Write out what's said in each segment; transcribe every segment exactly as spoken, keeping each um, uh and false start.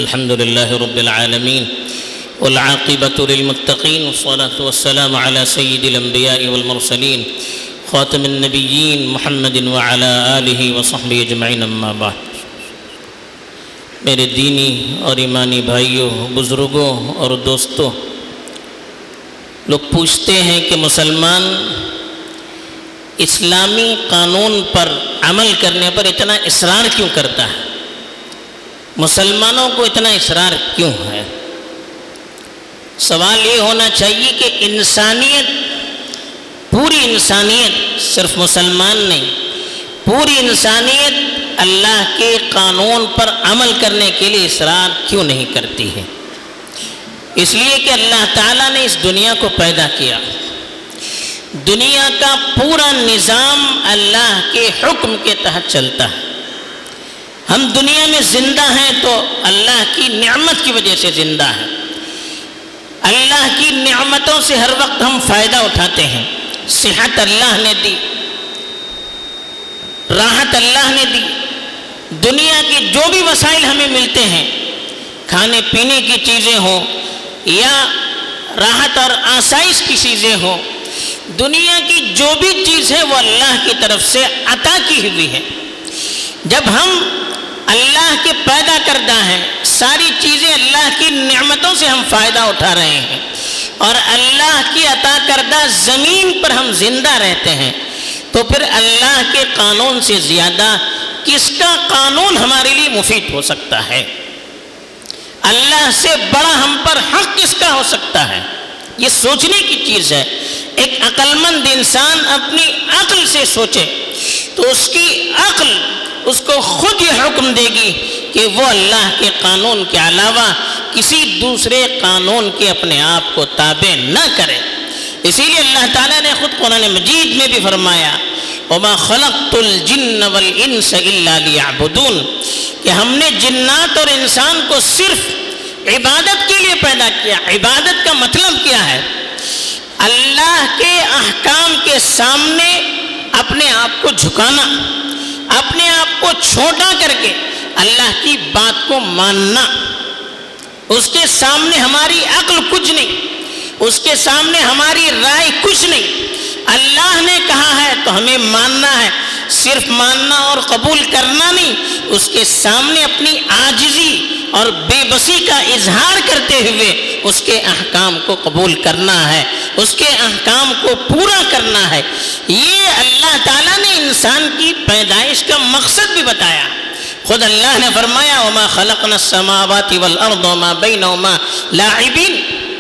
الحمد لله رب العالمين والعاقبة للمتقين والصلاة والسلام على سيد الأنبياء والمرسلين خاتم النبيين محمد وعلى آلہ وصحبہ اجمعین اما بعد. میرے دینی اور ایمانی بھائیوں، بزرگوں اور دوستوں، لوگ پوچھتے ہیں کہ مسلمان اسلامی قانون پر عمل کرنے پر اتنا اصرار کیوں کرتا ہے؟ مسلمانوں کو اتنا اصرار کیوں ہے؟ سوال یہ ہونا چاہیے کہ انسانیت، پوری انسانیت، صرف مسلمان نہیں، پوری انسانیت اللہ کے قانون پر عمل کرنے کے لیے اصرار کیوں نہیں کرتی ہے؟ اس لیے کہ اللہ تعالیٰ نے اس دنیا کو پیدا کیا. دنیا کا پورا نظام اللہ کے حکم کے تحت چلتا ہے. ہم دنیا میں زندہ ہیں تو اللہ کی نعمت کی وجہ سے زندہ ہیں. اللہ کی نعمتوں سے ہر وقت ہم فائدہ اٹھاتے ہیں. صحت اللہ نے دی، راحت اللہ نے دی. دنیا کے جو بھی وسائل ہمیں ملتے ہیں، کھانے پینے کی چیزیں ہوں یا راحت اور آسائش کی چیزیں ہوں، دنیا کی جو بھی چیز ہے وہ اللہ کی طرف سے عطا کی ہوئی ہے. جب ہم اللہ کے پیدا کردہ ہیں، ساری چیزیں اللہ کی نعمتوں سے ہم فائدہ اٹھا رہے ہیں اور اللہ کی عطا کردہ زمین پر ہم زندہ رہتے ہیں، تو پھر اللہ کے قانون سے زیادہ کس کا قانون ہمارے لیے مفید ہو سکتا ہے؟ اللہ سے بڑا ہم پر حق کس کا ہو سکتا ہے؟ یہ سوچنے کی چیز ہے. ایک عقل مند انسان اپنی عقل سے سوچے تو اس کی عقل اس کو خود یہ حکم دے گی کہ وہ اللہ کے قانون کے علاوہ کسی دوسرے قانون کے اپنے آپ کو تابع نہ کرے. اسی لیے اللہ تعالیٰ نے خود قرآن مجید میں بھی فرمایا وَمَا خَلَقْتُ الْجِنَّ وَالْإِنسَ إِلَّا لِيَعْبُدُونَ، کہ ہم نے جنات اور انسان کو صرف عبادت کے لیے پیدا کیا. عبادت کا مطلب کیا ہے؟ اللہ کے احکام کے سامنے اپنے آپ کو جھکانا، اپنے آپ کو چھوٹا کر کے اللہ کی بات کو ماننا. اس کے سامنے ہماری عقل کچھ نہیں، اس کے سامنے ہماری رائے کچھ نہیں. اللہ نے کہا ہے تو ہمیں ماننا ہے. صرف ماننا اور قبول کرنا نہیں، اس کے سامنے اپنی عاجزی اور بے بسی کا اظہار کرتے ہوئے اس کے احکام کو قبول کرنا ہے، اس کے احکام کو پورا کرنا ہے. یہ اللہ تعالیٰ نے انسان کی پیدائش کا مقصد بھی بتایا. خود اللہ نے فرمایا وَمَا خَلَقْنَا السَّمَاوَاتِ وَالْأَرْضَ وَمَا بَيْنَهُمَا لَاعِبِينَ،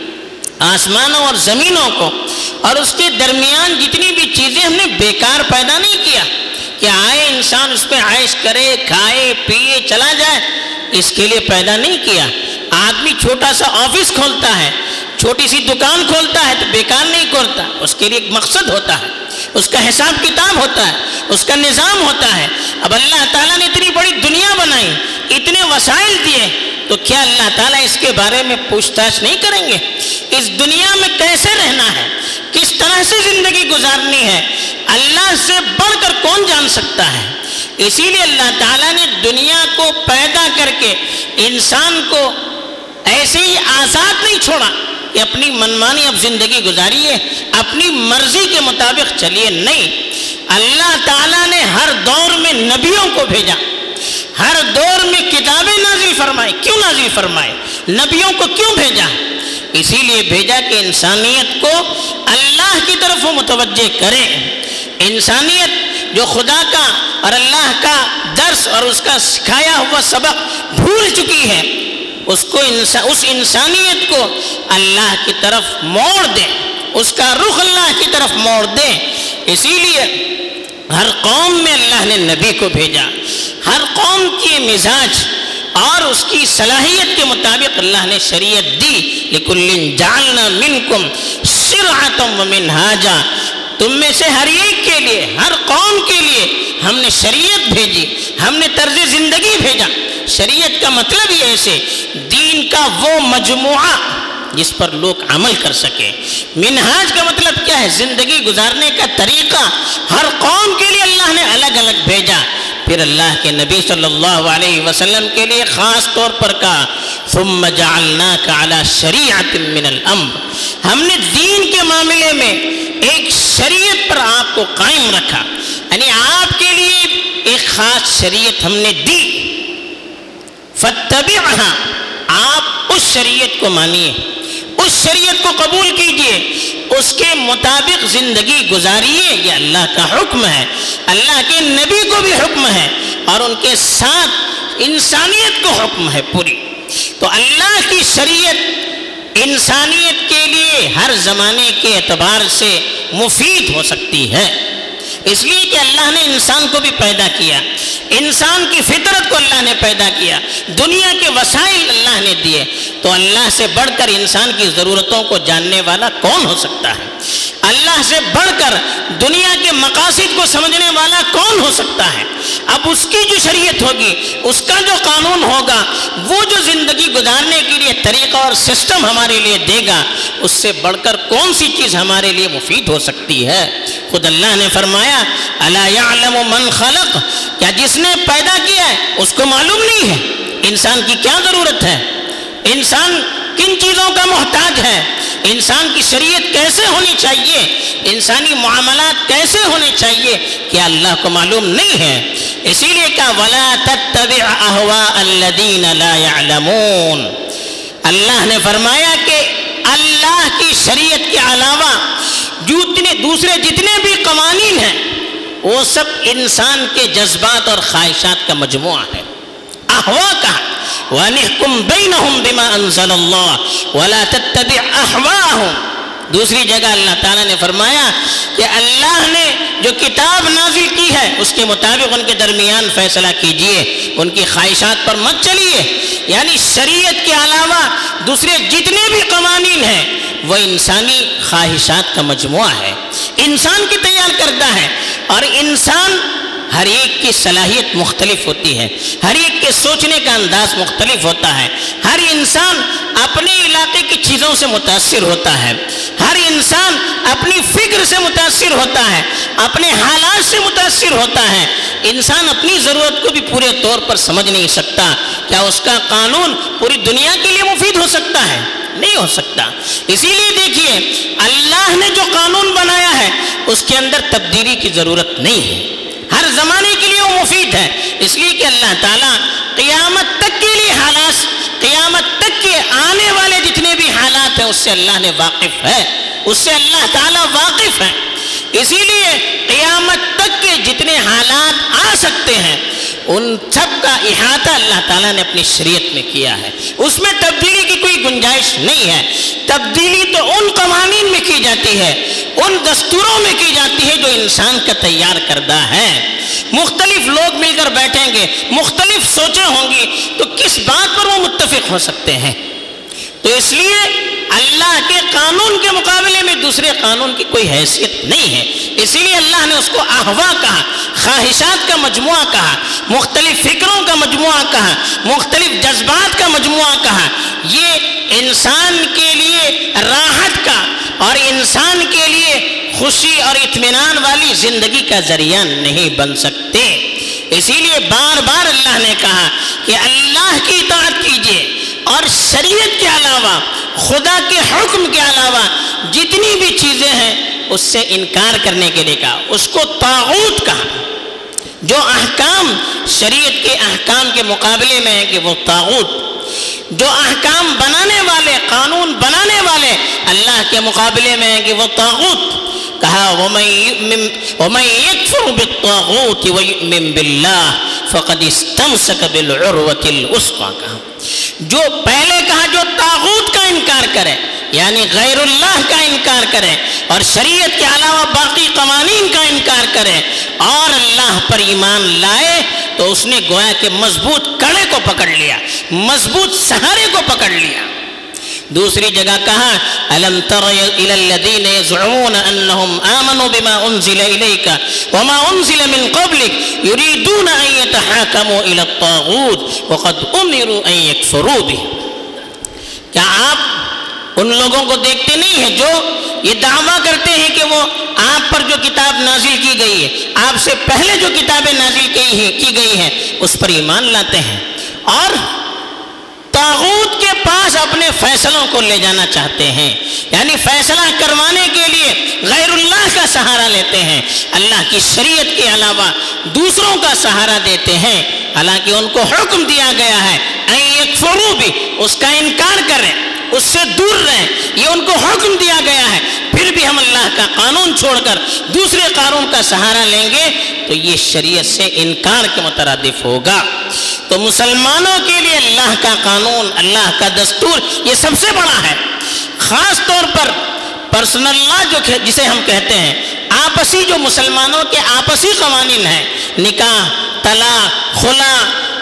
آسمانوں اور زمینوں کو اور اس کے درمیان جتنی بھی چیزیں ہم نے بیکار پیدا نہیں کیا کہ آئے انسان اس پہ عائش کرے، کھائے پیے چلا جائے. اس کے لیے پیدا نہیں کیا. آدمی چھوٹا سا آفس کھولتا ہے، چھوٹی سی دکان کھولتا ہے تو بیکار نہیں کھولتا. اس کے لیے ایک مقصد ہوتا ہے، اس کا حساب کتاب ہوتا ہے، اس کا نظام ہوتا ہے. اب اللہ تعالیٰ نے اتنی بڑی دنیا بنائی، اتنے وسائل دیے، تو کیا اللہ تعالیٰ اس کے بارے میں پوچھ تاچھ نہیں کریں گے؟ اس دنیا میں کیسے رہنا ہے، کس طرح سے زندگی گزارنی ہے، اللہ سے بڑھ کر کون جان سکتا ہے؟ اسی لیے اللہ تعالیٰ نے دنیا کو پیدا کر کے انسان کو ایسے ہی آزاد نہیں چھوڑا کہ اپنی منمانی اب زندگی گزاریے، اپنی مرضی کے مطابق چلیے. نہیں، اللہ تعالیٰ نے ہر دور میں نبیوں کو بھیجا، ہر دور میں کتابیں نازل فرمائے. کیوں نازل فرمائے؟ نبیوں کو کیوں بھیجا؟ اسی لیے بھیجا کہ انسانیت کو اللہ کی طرف وہ متوجہ کرے. انسانیت جو خدا کا اور اللہ کا درس اور اس کا سکھایا ہوا سبق بھول چکی ہے، اس کو انسان اس انسانیت کو اللہ کی طرف موڑ دے، اس کا رخ اللہ کی طرف موڑ دے. اسی لیے ہر قوم میں اللہ نے نبی کو بھیجا. ہر قوم کی مزاج اور اس کی صلاحیت کے مطابق اللہ نے شریعت دی. لِكُلٍّ جَعَلْنَا مِنْكُمْ شِرْعَةً وَمِنْهَاجًا، تم میں سے ہر ایک کے لیے، ہر قوم کے لیے ہم نے شریعت بھیجی، ہم نے طرز زندگی بھیجا. شریعت کا مطلب یہ ایسے دین کا وہ مجموعہ جس پر لوگ عمل کر سکے. منہاج کا مطلب کیا ہے؟ زندگی گزارنے کا طریقہ. ہر قوم کے لیے اللہ نے الگ الگ بھیجا. پھر اللہ کے نبی صلی اللہ علیہ وسلم کے لیے خاص طور پر کہا ثم جعلناک علی شریعۃ من الامر، ہم نے دین کے معاملے میں ایک شریعت پر آپ کو قائم رکھا، یعنی آپ کے لیے ایک خاص شریعت ہم نے دی، فاتبعھا، آپ اس شریعت کو مانیے، اس شریعت کو قبول کیجئے، اس کے مطابق زندگی گزاریے، یہ اللہ کا حکم ہے، اللہ کے نبی کو بھی حکم ہے اور ان کے ساتھ انسانیت کو حکم ہے پوری۔ تو اللہ کی شریعت انسانیت کے لیے ہر زمانے کے اعتبار سے مفید ہو سکتی ہے، اس لیے کہ اللہ نے انسان کو بھی پیدا کیا، انسان کی فطرت کو اللہ نے پیدا کیا، دنیا کے وسائل اللہ نے دیے، تو اللہ سے بڑھ کر انسان کی ضرورتوں کو جاننے والا کون ہو سکتا ہے؟ اللہ سے بڑھ کر دنیا کے مقاصد کو سمجھنے والا کون ہو سکتا ہے؟ اب اس کی جو شریعت ہوگی، اس کا جو قانون ہوگا، وہ جو زندگی گزارنے کے لیے طریقہ اور سسٹم ہمارے لیے دے گا، اس سے بڑھ کر کون سی چیز ہمارے لیے مفید ہو سکتی ہے؟ خود اللہ نے فرمایا الا یعلم من خلق، کیا جس نے پیدا کیا ہے اس کو معلوم نہیں ہے انسان کی کیا ضرورت ہے، انسان کن چیزوں کا محتاج ہے، انسان کی شریعت کیسے ہونی چاہیے، انسانی معاملات کیسے ہونے چاہیے، کیا اللہ کو معلوم نہیں ہے؟ اسی لیے کہا وَلَا تَتَّبِعْ أَهْوَاءَ الَّذِينَ لَا يَعْلَمُونَ، اللہ نے فرمایا کہ اللہ کی شریعت کے علاوہ جتنے دوسرے جتنے بھی قوانین ہیں وہ سب انسان کے جذبات اور خواہشات کا مجموعہ ہے۔ احوا کا وَنِحْكُمْ بَيْنَهُمْ بِمَا أَنزَلَ اللَّهُ وَلَا تَتَّبِعْ أَحْوَاءَهُمْ، دوسری جگہ اللہ تعالیٰ نے فرمایا کہ اللہ نے جو کتاب نازل کی ہے اس کے مطابق ان کے درمیان فیصلہ کیجئے، ان کی خواہشات پر مت چلیے، یعنی شریعت کے علاوہ دوسرے جتنے بھی قوانین ہیں وہ انسانی خواہشات کا مجموعہ ہے، انسان کی تیار کردہ ہے، اور انسان ہر ایک کی صلاحیت مختلف ہوتی ہے، ہر ایک کے سوچنے کا انداز مختلف ہوتا ہے، ہر انسان اپنے علاقے کی چیزوں سے متاثر ہوتا ہے، ہر انسان اپنی فکر سے متاثر ہوتا ہے، اپنے حالات سے متاثر ہوتا ہے، انسان اپنی ضرورت کو بھی پورے طور پر سمجھ نہیں سکتا، کیا اس کا قانون پوری دنیا کے لیے مفید ہو سکتا ہے؟ نہیں ہو سکتا۔ اسی لیے دیکھیے اللہ نے جو قانون بنایا ہے اس کے اندر تبدیلی کی ضرورت نہیں ہے، ہر زمانے کے لیے وہ مفید ہے، اس لیے کہ اللہ تعالیٰ قیامت تک کے لیے حالات، قیامت تک کے آنے والے جتنے بھی حالات ہیں اس سے اللہ نے واقف ہے، اس سے اللہ تعالیٰ واقف ہے، اسی لیے قیامت تک کے جتنے حالات آ سکتے ہیں ان سب کا احاطہ اللہ تعالیٰ نے اپنی شریعت میں کیا ہے، اس میں تبدیلی کی کوئی گنجائش نہیں ہے۔ تبدیلی تو ان قوانین میں کی جاتی ہے، ان دستوروں میں کی جاتی ہے جو انسان کا تیار کردہ ہے۔ مختلف لوگ مل کر بیٹھیں گے، مختلف سوچیں ہوں گی، تو کس بات پر وہ متفق ہو سکتے ہیں؟ تو اس لیے اللہ کے قانون کے مقابلے میں دوسرے قانون کی کوئی حیثیت نہیں ہے، اسی لیے اللہ نے اس کو احوا کہا، خواہشات کا مجموعہ کہا، مختلف فکروں کا مجموعہ کہا، مختلف جذبات کا مجموعہ کہا۔ یہ انسان کے لیے راحت کا اور انسان کے لیے خوشی اور اطمینان والی زندگی کا ذریعہ نہیں بن سکتے، اسی لیے بار بار اللہ نے کہا کہ اللہ کی اطاعت کیجیے، اور شریعت کے علاوہ، خدا کے حکم کے علاوہ جتنی بھی چیزیں ہیں اس سے انکار کرنے کے لیے کہا، اس کو طاغوت کہا۔ جو احکام شریعت کے احکام کے مقابلے میں ہیں کہ وہ طاغوت، جو احکام بنانے والے، قانون بنانے والے اللہ کے مقابلے میں ہیں کہ وہ طاغوت۔ کہا وَمَن يَكْفُرْ بِالطَّاغُوتِ وَيُؤْمِن بِاللَّهِ فَقَدِ اسْتَمْسَكَ بِالْعُرْوَةِ الْوُثْقَىٰ، کہا جو پہلے کہا جو طاغوت کا انکار کرے یعنی غیر اللہ کا انکار کرے اور شریعت کے علاوہ باقی قوانین کا انکار کرے اور اللہ پر ایمان لائے تو اس نے گویا کہ مضبوط کڑے کو پکڑ لیا، مضبوط سہارے کو پکڑ لیا۔ دوسری جگہ کہا أَلَمْ تَرَ إِلَى الَّذِينَ يَزْعُمُونَ أَنَّهُمْ آمَنُوا بِمَا أُنزِلَ إِلَيْكَ وَمَا أُنزِلَ مِن قَبْلِكَ يُرِيدُونَ أَن يَتَحَاكَمُوا إِلَى الطَّاغُوتِ وَقَدْ أُمِرُوا أَن يَكْفُرُوا بِهِ۔ کیا آپ ان لوگوں کو دیکھتے نہیں ہیں جو یہ دعویٰ کرتے ہیں کہ وہ آپ پر جو کتاب نازل کی گئی ہے، آپ سے پہلے جو کتابیں نازل کی گئی ہیں اس پر ایمان لاتے ہیں اور طاغوت اپنے فیصلوں کو لے جانا چاہتے ہیں، یعنی فیصلہ کروانے کے لیے غیر اللہ کا سہارا لیتے ہیں، اللہ کی شریعت کے علاوہ دوسروں کا سہارا دیتے ہیں، حالانکہ ان کو حکم دیا گیا ہے ان یکفروا بھی، اس کا انکار کریں، اس سے دور رہیں، یہ ان کو حکم دیا گیا ہے، پھر بھی ہم اللہ کا قانون چھوڑ کر دوسرے قانون کا سہارا لیں گے تو یہ شریعت سے انکار کے مترادف ہوگا۔ تو مسلمانوں کے لیے اللہ کا قانون، اللہ کا دستور یہ سب سے بڑا ہے۔ خاص طور پر پرسنل لا جو جسے ہم کہتے ہیں، آپسی جو مسلمانوں کے آپسی قوانین ہیں، نکاح، طلاق، خلا،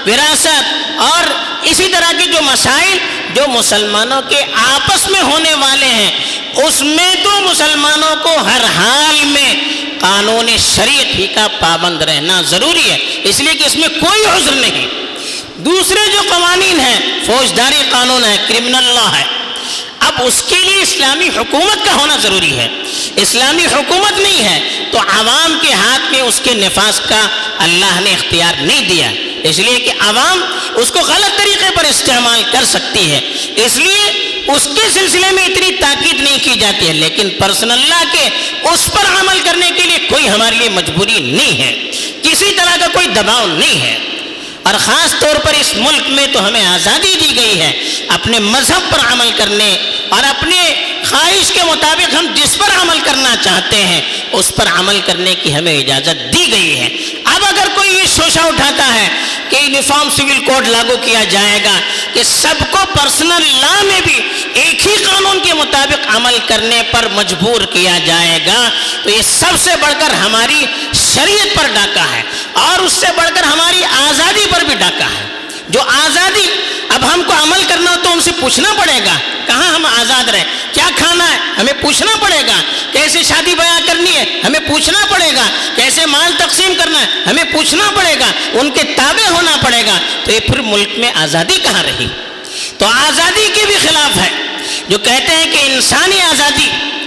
وراثت اور اسی طرح کے جو مسائل جو مسلمانوں کے آپس میں ہونے والے ہیں، اس میں تو مسلمانوں کو ہر حال میں قانون شریعت ہی کا پابند رہنا ضروری ہے، اس لیے کہ اس میں کوئی عذر نہیں۔ دوسرے جو قوانین ہیں، فوجداری قانون ہے، کرمنل لا ہے، اب اس کے لیے اسلامی حکومت کا ہونا ضروری ہے۔ اسلامی حکومت نہیں ہے تو عوام کے ہاتھ میں اس کے نفاذ کا اللہ نے اختیار نہیں دیا، اس لیے کہ عوام اس کو غلط طریقے پر استعمال کر سکتی ہے، اس لیے اس کے سلسلے میں اتنی تاکید نہیں کی جاتی ہے، لیکن پرسنل لا کے اس پر عمل کرنے کے لیے کوئی ہمارے لیے مجبوری نہیں ہے، کسی طرح کا کوئی دباؤ نہیں ہے۔ اور خاص طور پر اس ملک میں تو ہمیں آزادی دی گئی ہے اپنے مذہب پر عمل کرنے اور اپنے خواہش کے مطابق ہم جس پر عمل کرنا چاہتے ہیں اس پر عمل کرنے کی ہمیں اجازت دی گئی ہے۔ اب اگر کوئی یہ شوشہ اٹھاتا ہے کہ یونیفارم سول کوڈ لاگو کیا جائے گا، کہ سب کو پرسنل لا میں بھی ایک ہی قانون کے مطابق عمل کرنے پر مجبور کیا جائے گا، تو یہ سب سے بڑھ کر ہماری شریعت پر ڈاکہ ہے اور اس سے بڑھ کر ہماری آزادی پر بھی ڈاکہ ہے۔ جو آزادی اب ہم کو عمل کرنا تو ان سے پوچھنا پڑے گا کہاں ہم آزاد رہیں، کیا کھانا ہے ہمیں پوچھنا پڑے گا، کیسے شادی بیاہ کرنی ہے ہمیں پوچھنا پڑے گا، کیسے مال تقسیم کرنا ہے ہمیں پوچھنا پڑے گا، ان کے تابع ہونا پڑے گا، تو یہ پھر ملک میں آزادی کہاں رہی؟ تو آزادی کے بھی خلاف ہے، جو کہتے ہیں کہ انسانی آزادی،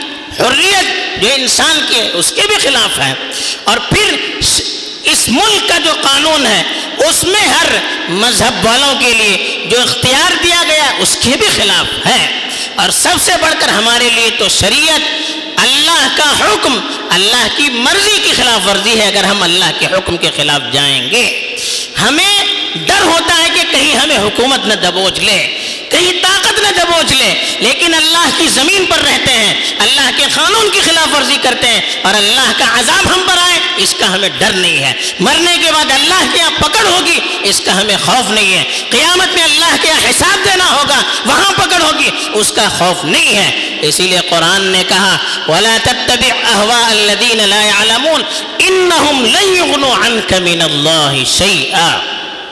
حریت جو انسان کے اس کے بھی خلاف ہے، اور پھر اس ملک کا جو قانون ہے اس میں ہر مذہب والوں کے لیے جو اختیار دیا گیا اس کے بھی خلاف ہے، اور سب سے بڑھ کر ہمارے لیے تو شریعت اللہ کا حکم، اللہ کی مرضی کی خلاف ورزی ہے۔ اگر ہم اللہ کے حکم کے خلاف جائیں گے ہمیں ڈر ہوتا ہے کہ کہیں ہمیں حکومت نہ دبوچ لے، کہیں طاقت نہ دبوچ لے، لیکن اللہ کی زمین پر رہتے ہیں، اللہ کے قانون کی خلاف ورزی کرتے ہیں اور اللہ کا عذاب ہم پر آئے اس کا ہمیں ڈر نہیں ہے، مرنے کے بعد اللہ کے یہاں پکڑ ہوگی اس کا ہمیں خوف نہیں ہے، قیامت میں اللہ کے یہاں حساب دینا ہوگا وہاں پکڑ ہوگی اس کا خوف نہیں ہے۔ اسی لیے قرآن نے کہا وَلَا تَتَّبِعْ أَهْوَاءَ الَّذِينَ لَا يَعْلَمُونَ إِنَّهُمْ لَن يُغْنُوا عَنْكَ مِنَ اللَّهِ شَيْئًا،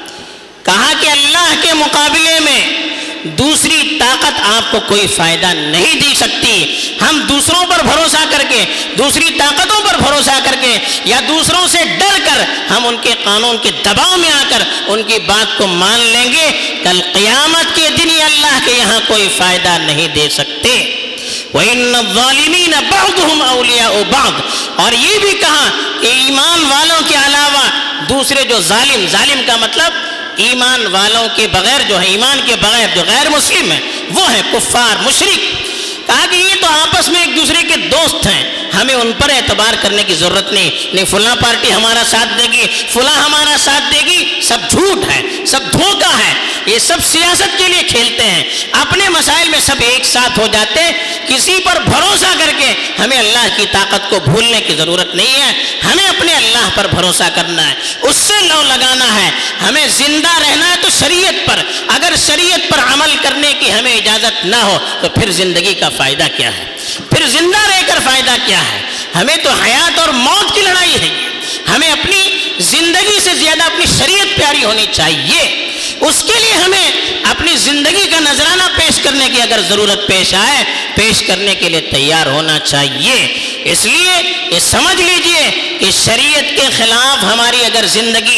کہا کہ اللہ کے مقابلے میں دوسری طاقت آپ کو کوئی فائدہ نہیں دے سکتی۔ ہم دوسروں پر بھروسہ کر کے، دوسری طاقتوں پر بھروسہ کر کے یا دوسروں سے ڈر کر ہم ان کے قانون کے دباؤ میں آ کر ان کی بات کو مان لیں گے، کل قیامت کے دن یہ اللہ کے یہاں کوئی فائدہ نہیں دے سکتے۔ وَإِنَّ الظَّالِمِينَ بَعْضُهُمْ أَوْلِيَاءُ بَعْضٍ، اور یہ بھی کہا کہ ایمان والوں کے علاوہ دوسرے جو ظالم، ظالم کا مطلب ایمان والوں کے بغیر جو ہے، ایمان کے بغیر جو غیر مسلم ہیں وہ ہیں کفار، مشرک، کہا کہ یہ تو آپس میں ایک دوسرے کے دوست ہیں، ہمیں ان پر اعتبار کرنے کی ضرورت نہیں، نہیں فلاں پارٹی ہمارا ساتھ دے گی، فلاں ہمارا ساتھ دے گی، سب جھوٹ ہے، سب دھوکہ ہے، یہ سب سیاست کے لیے کھیلتے ہیں، اپنے مسائل میں سب ایک ساتھ ہو جاتے ہیں۔ کسی پر بھروسہ کر کے ہمیں اللہ کی طاقت کو بھولنے کی ضرورت نہیں ہے، ہمیں اپنے اللہ پر بھروسہ کرنا ہے، اس سے لو لگانا ہے، ہمیں زندہ رہنا ہے تو شریعت پر، اگر شریعت پر عمل کرنے کی ہمیں اجازت نہ ہو تو پھر زندگی کا فائدہ کیا ہے، پھر زندہ رہ کر فائدہ کیا ہے؟ ہمیں تو حیات اور موت کی لڑائی ہے، ہمیں اپنی زندگی سے زیادہ اپنی شریعت پیاری ہونی چاہیے، اس کے لیے ہمیں اپنی زندگی کا نذرانہ پیش کرنے کی اگر ضرورت پیش آئے پیش کرنے کے لیے تیار ہونا چاہیے۔ اس لیے یہ سمجھ لیجئے کہ شریعت کے خلاف ہماری اگر زندگی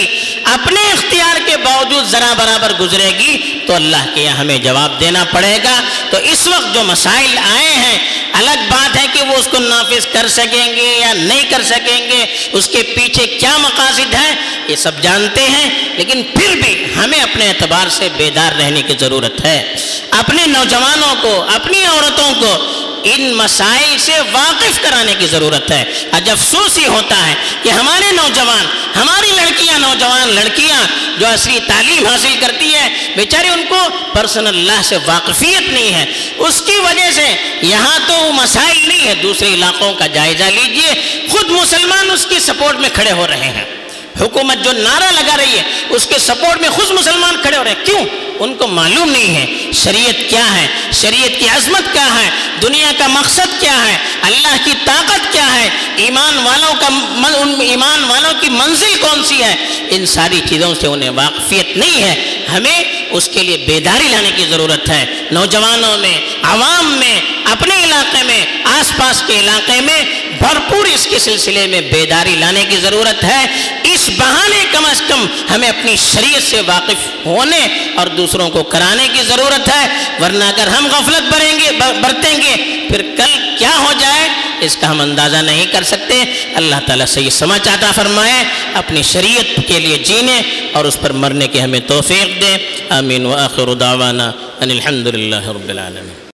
اپنے اختیار کے باوجود ذرا برابر گزرے گی تو اللہ کے یہاں ہمیں جواب دینا پڑے گا۔ تو اس وقت جو مسائل آئے ہیں، الگ بات ہے کہ وہ اس کو نافذ کر سکیں گے یا نہیں کر سکیں گے، اس کے پیچھے کیا مقاصد ہیں یہ سب جانتے ہیں، لیکن پھر بھی ہمیں اپنے اعتبار سے بیدار رہنے کی ضرورت ہے۔ اپنے نوجوانوں کو، اپنی عورتوں کو ان مسائل سے واقف کرانے کی ضرورت ہے۔ آج افسوس ہی ہوتا ہے کہ ہمارے نوجوان، ہماری لڑکیاں، نوجوان لڑکیاں جو عصری تعلیم حاصل کرتی ہے، بیچارے ان کو پرسنل اللہ سے واقفیت نہیں ہے۔ اس کی وجہ سے یہاں تو وہ مسائل نہیں ہے، دوسرے علاقوں کا جائزہ لیجئے، خود مسلمان اس کی سپورٹ میں کھڑے ہو رہے ہیں۔ حکومت جو نعرہ لگا رہی ہے اس کے سپورٹ میں خود مسلمان کھڑے ہو رہے ہیں۔ کیوں؟ ان کو معلوم نہیں ہے شریعت کیا ہے، شریعت کی عظمت کیا ہے، دنیا کا مقصد کیا ہے، اللہ کی طاقت کیا ہے، ایمان والوں کا ایمان والوں کی منزل کون سی ہے، ان ساری چیزوں سے انہیں واقفیت نہیں ہے۔ ہمیں اس کے لیے بیداری لانے کی ضرورت ہے۔ نوجوانوں میں، عوام میں، اپنے علاقے میں، آس پاس کے علاقے میں بھرپور اس کے سلسلے میں بیداری لانے کی ضرورت ہے۔ اس بہانے کم از کم ہمیں اپنی شریعت سے واقف ہونے اور دوسروں کو کرانے کی ضرورت ہے، ورنہ اگر ہم غفلت بریں گے برتیں گے پھر کل کیا ہو جائے اس کا ہم اندازہ نہیں کر سکتے۔ اللہ تعالیٰ سے یہ سمجھ عطا فرمائے، اپنی شریعت کے لیے جینے اور اس پر مرنے کی ہمیں توفیق دے۔ آمین وآخر دعوانا ان الحمد للہ رب العالمین۔